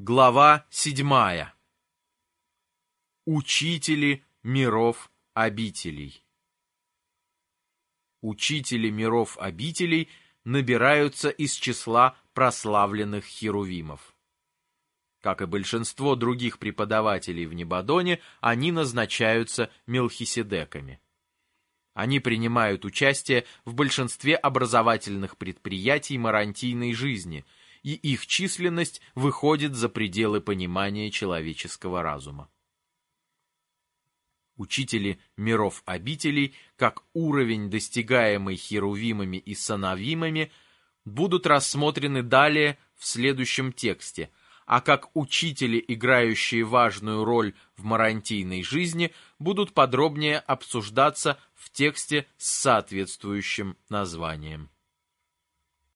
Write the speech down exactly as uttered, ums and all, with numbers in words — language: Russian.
Глава седьмая. Учители миров обителей. Учители миров обителей набираются из числа прославленных херувимов. Как и большинство других преподавателей в Небадоне, они назначаются Мелхиседеками. Они принимают участие в большинстве образовательных предприятий марантийной жизни, и их численность выходит за пределы понимания человеческого разума. Учители миров обителей, как уровень, достигаемый херувимами и санавимами, будут рассмотрены далее в следующем тексте, а как учители, играющие важную роль в марантийной жизни, будут подробнее обсуждаться в тексте с соответствующим названием.